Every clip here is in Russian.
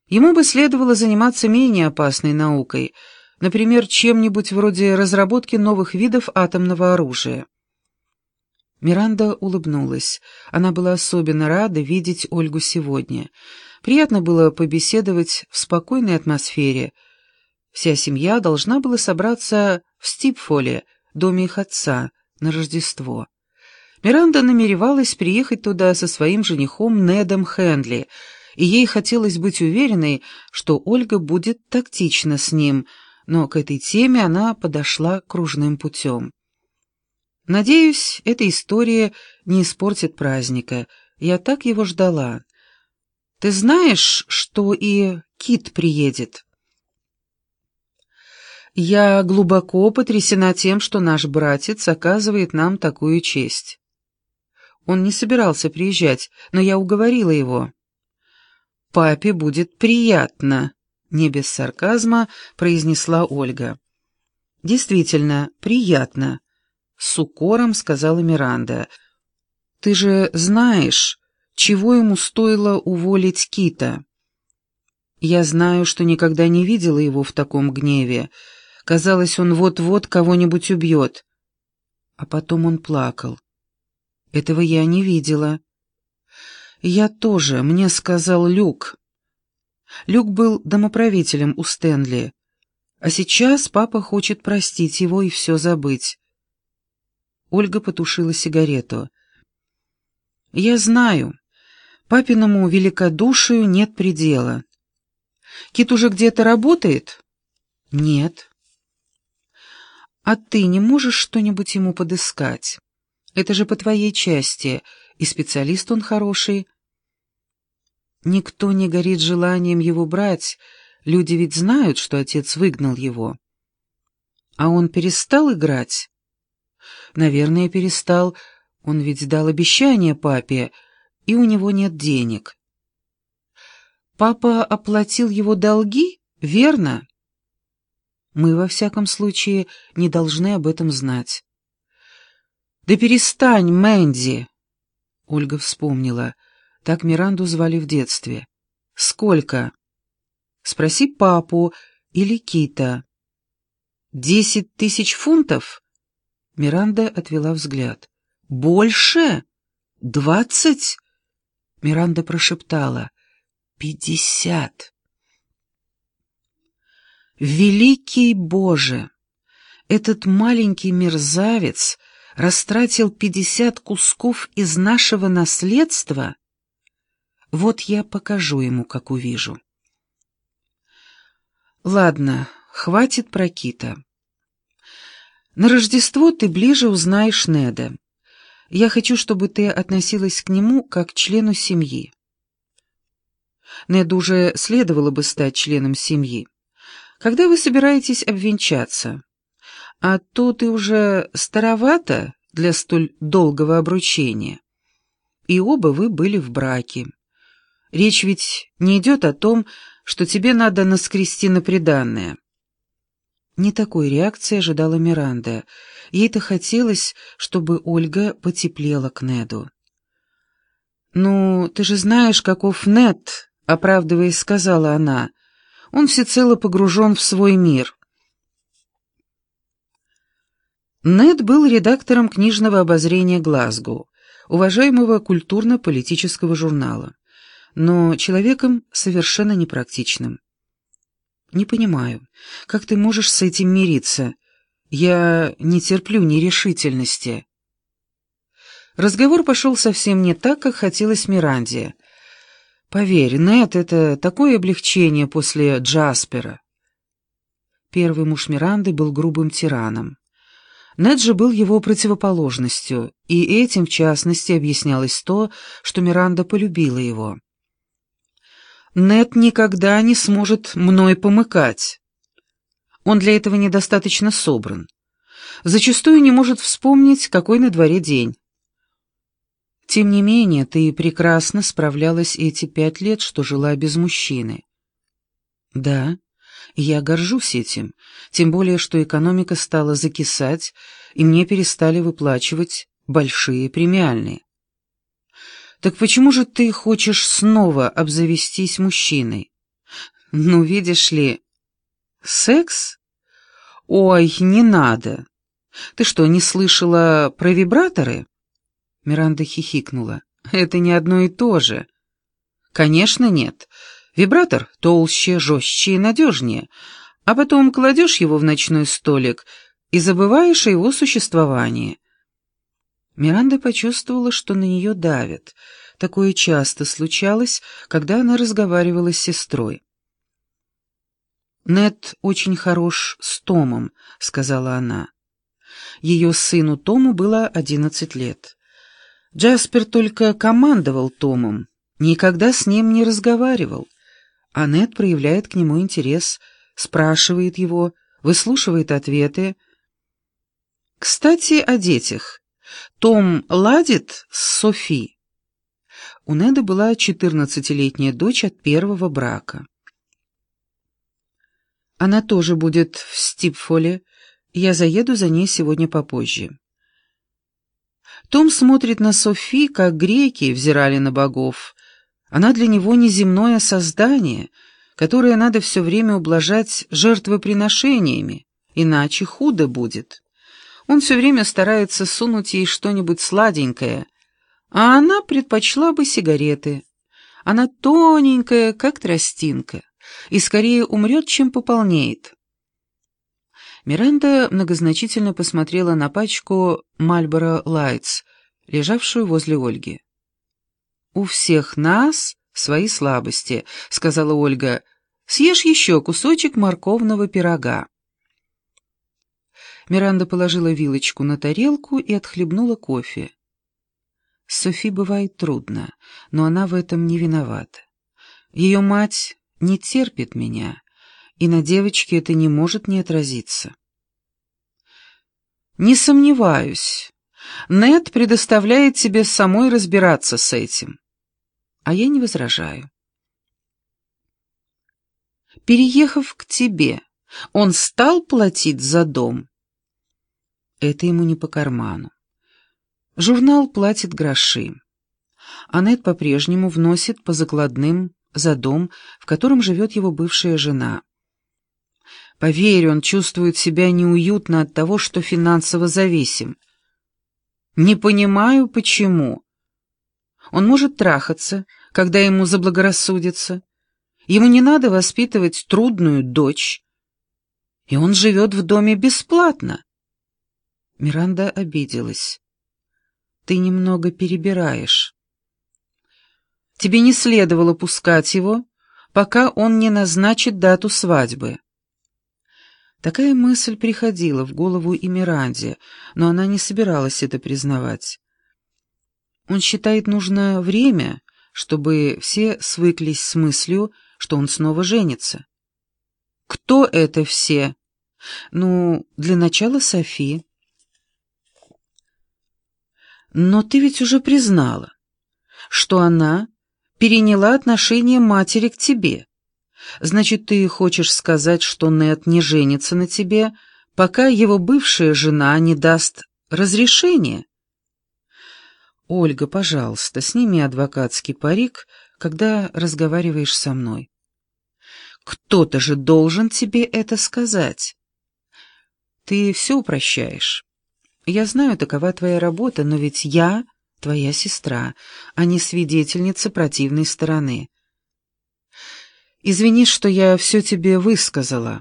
Ему бы следовало заниматься менее опасной наукой, например, чем-нибудь вроде разработки новых видов атомного оружия. Миранда улыбнулась. Она была особенно рада видеть Ольгу сегодня. Приятно было побеседовать в спокойной атмосфере. Вся семья должна была собраться в Стипфоле, доме их отца, на Рождество. Миранда намеревалась приехать туда со своим женихом Недом Хендли, и ей хотелось быть уверенной, что Ольга будет тактична с ним, но к этой теме она подошла кружным путем. «Надеюсь, эта история не испортит праздника. Я так его ждала. Ты знаешь, что и Кит приедет?» «Я глубоко потрясена тем, что наш братец оказывает нам такую честь. Он не собирался приезжать, но я уговорила его. Папе будет приятно», — не без сарказма произнесла Ольга. «Действительно, приятно», — с укором сказала Миранда. «Ты же знаешь, чего ему стоило уволить Кита?» «Я знаю, что никогда не видела его в таком гневе. Казалось, он вот-вот кого-нибудь убьет. А потом он плакал. Этого я не видела». «Я тоже, мне сказал Люк». Люк был домоправителем у Стэнли, а сейчас папа хочет простить его и все забыть. Ольга потушила сигарету. «Я знаю, папиному великодушию нет предела. Кит уже где-то работает?» «Нет». «А ты не можешь что-нибудь ему подыскать? Это же по твоей части, и специалист он хороший». «Никто не горит желанием его брать, люди ведь знают, что отец выгнал его». «А он перестал играть?» «Наверное, перестал. Он ведь дал обещание папе, и у него нет денег». «Папа оплатил его долги, верно?» «Мы, во всяком случае, не должны об этом знать». «Да перестань, Мэнди!» Ольга вспомнила. Так Миранду звали в детстве. «Сколько?» «Спроси папу или Кита». 10 000 фунтов?» Миранда отвела взгляд. «Больше? 20?» Миранда прошептала. 50. «Великий Боже! Этот маленький мерзавец растратил 50 кусков из нашего наследства? Вот я покажу ему, как увижу». «Ладно, хватит про Кита. На Рождество ты ближе узнаешь Неда. Я хочу, чтобы ты относилась к нему как к члену семьи». Неду уже следовало бы стать членом семьи. «Когда вы собираетесь обвенчаться? А то ты уже старовата для столь долгого обручения. И оба вы были в браке. Речь ведь не идет о том, что тебе надо наскрести на приданое». Не такой реакции ожидала Миранда. Ей-то хотелось, чтобы Ольга потеплела к Неду. «Ну, ты же знаешь, каков Нед», — оправдываясь, сказала она. «Он всецело погружен в свой мир». Нед был редактором книжного обозрения «Глазго», уважаемого культурно-политического журнала, но человеком совершенно непрактичным. «Не понимаю, как ты можешь с этим мириться? Я не терплю нерешительности». Разговор пошел совсем не так, как хотелось Миранде. «Поверь, Нед — это такое облегчение после Джаспера». Первый муж Миранды был грубым тираном. Нед же был его противоположностью, и этим, в частности, объяснялось то, что Миранда полюбила его. «Нед никогда не сможет мной помыкать. Он для этого недостаточно собран. Зачастую не может вспомнить, какой на дворе день. Тем не менее, ты прекрасно справлялась эти 5 лет, что жила без мужчины». «Да, я горжусь этим, тем более, что экономика стала закисать, и мне перестали выплачивать большие премиальные». «Так почему же ты хочешь снова обзавестись мужчиной? Ну, видишь ли, секс? Ой, не надо. Ты что, не слышала про вибраторы? Миранда хихикнула. Это не одно и то же. Конечно, нет. Вибратор толще, жестче и надежнее. А потом кладешь его в ночной столик и забываешь о его существовании. Миранда почувствовала, что на нее давят. Такое часто случалось, когда она разговаривала с сестрой. «Нед очень хорош с Томом», — сказала она. Ее сыну Тому было 11 лет. Джаспер только командовал Томом, никогда с ним не разговаривал. А Нед проявляет к нему интерес, спрашивает его, выслушивает ответы. Кстати, о детях. Том ладит с Софи. У Неда была 14-летняя дочь от первого брака. Она тоже будет в Стипфоле. Я заеду за ней сегодня попозже. Том смотрит на Софи, как греки взирали на богов. Она для него неземное создание, которое надо все время ублажать жертвоприношениями, иначе худо будет. Он все время старается сунуть ей что-нибудь сладенькое, а она предпочла бы сигареты. Она тоненькая, как тростинка, и скорее умрет, чем пополнеет. Миранда многозначительно посмотрела на пачку Marlboro Lights, лежавшую возле Ольги. «У всех нас свои слабости», — сказала Ольга. «Съешь еще кусочек морковного пирога». Миранда положила вилочку на тарелку и отхлебнула кофе. Софи бывает трудно, но она в этом не виновата. Ее мать не терпит меня, и на девочке это не может не отразиться. Не сомневаюсь. Нед предоставляет тебе самой разбираться с этим. А я не возражаю. Переехав к тебе, он стал платить за дом? Это ему не по карману. Журнал платит гроши. А Нед по-прежнему вносит по закладным за дом, в котором живет его бывшая жена. Поверь, он чувствует себя неуютно от того, что финансово зависим. Не понимаю, почему. Он может трахаться, когда ему заблагорассудится. Ему не надо воспитывать трудную дочь. И он живет в доме бесплатно. Миранда обиделась. Ты немного перебираешь. Тебе не следовало пускать его, пока он не назначит дату свадьбы. Такая мысль приходила в голову и Миранде, но она не собиралась это признавать. Он считает, нужно время, чтобы все свыклись с мыслью, что он снова женится. Кто это все? Ну, для начала Софи. Но ты ведь уже признала, что она переняла отношение матери к тебе. Значит, ты хочешь сказать, что Нед не женится на тебе, пока его бывшая жена не даст разрешения? Ольга, пожалуйста, сними адвокатский парик, когда разговариваешь со мной. Кто-то же должен тебе это сказать. Ты все упрощаешь. Я знаю, такова твоя работа, но ведь я твоя сестра, а не свидетельница противной стороны. Извини, что я все тебе высказала.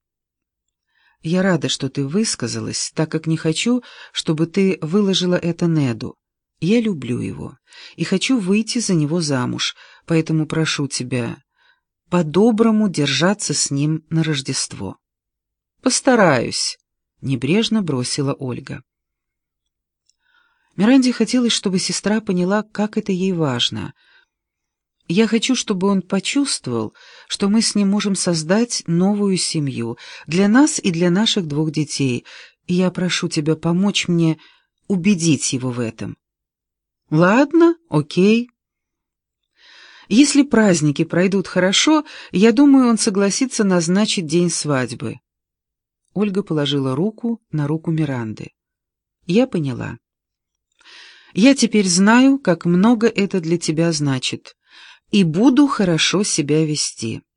Я рада, что ты высказалась, так как не хочу, чтобы ты выложила это Неду. Я люблю его и хочу выйти за него замуж, поэтому прошу тебя по-доброму держаться с ним на Рождество. Постараюсь, небрежно бросила Ольга. Миранде хотелось, чтобы сестра поняла, как это ей важно. Я хочу, чтобы он почувствовал, что мы с ним можем создать новую семью для нас и для наших 2 детей, и я прошу тебя помочь мне убедить его в этом. Ладно, окей. Если праздники пройдут хорошо, я думаю, он согласится назначить день свадьбы. Ольга положила руку на руку Миранды. Я поняла. Я теперь знаю, как много это для тебя значит, и буду хорошо себя вести.